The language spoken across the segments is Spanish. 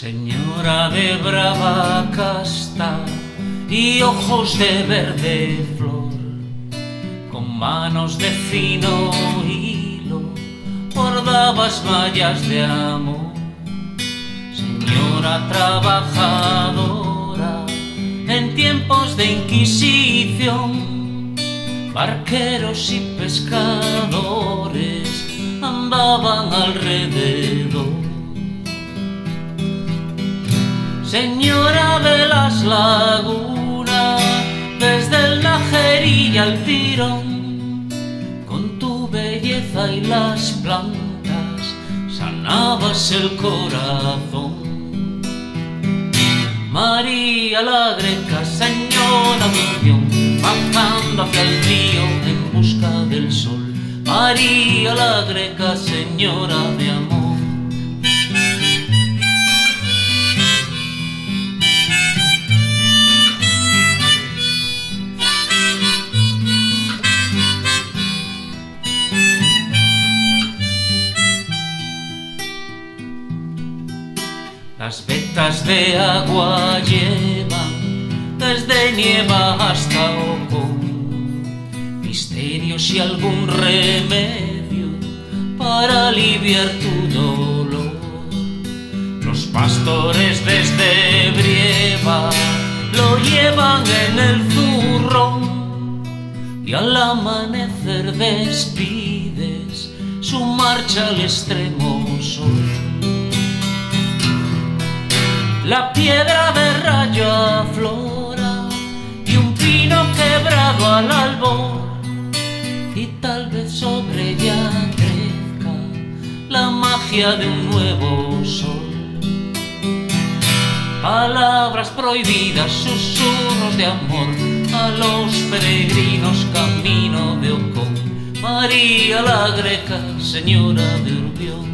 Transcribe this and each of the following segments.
Señora de brava casta y ojos de verde flor, con manos de fino hilo bordabas mallas de amor. Señora trabajadora en tiempos de Inquisición, barqueros y pescadores andaban alrededor. Señora de las lagunas, desde el Najerilla al Tirón, con tu belleza y las plantas sanabas el corazón. María la Greca, señora de Urbión, bajando hacia el río en busca del sol. María la Greca, señora de amor. Las vetas de agua llevan desde Nieva hasta Ocón misterios y algún remedio para aliviar tu dolor. Los pastores desde Brieva lo llevan en el zurrón y al amanecer despides su marcha al extremo sol. La piedra de rayo aflora y un pino quebrado al albor, y tal vez sobre ella crezca la magia de un nuevo sol. Palabras prohibidas, susurros de amor a los peregrinos camino de Ocón. María la Greca, señora de Urbión.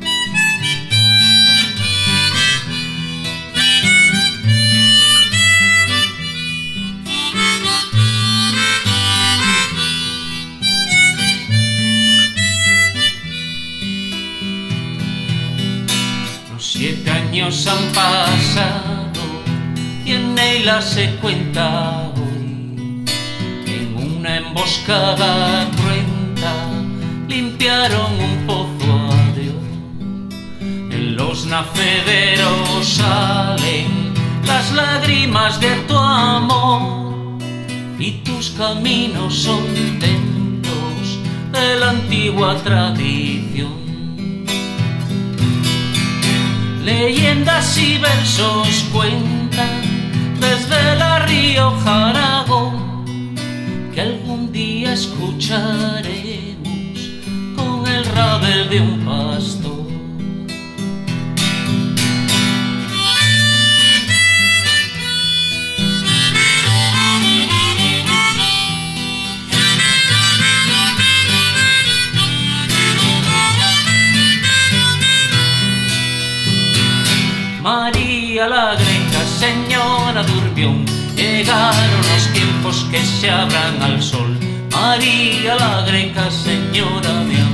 Los 7 años han pasado y en Neila se cuenta hoy. En una emboscada cruenta limpiaron un pozo a Dios. En los nacederos salen las lágrimas de tu amor y tus caminos son templos de la antigua tradición. Leyendas y versos cuentan desde la Rioja Aragón que algún día escucharemos con el rabel de un pastor. María la Greca, señora de Urbión, llegaron los tiempos que se abran al sol. María la Greca, señora de amor.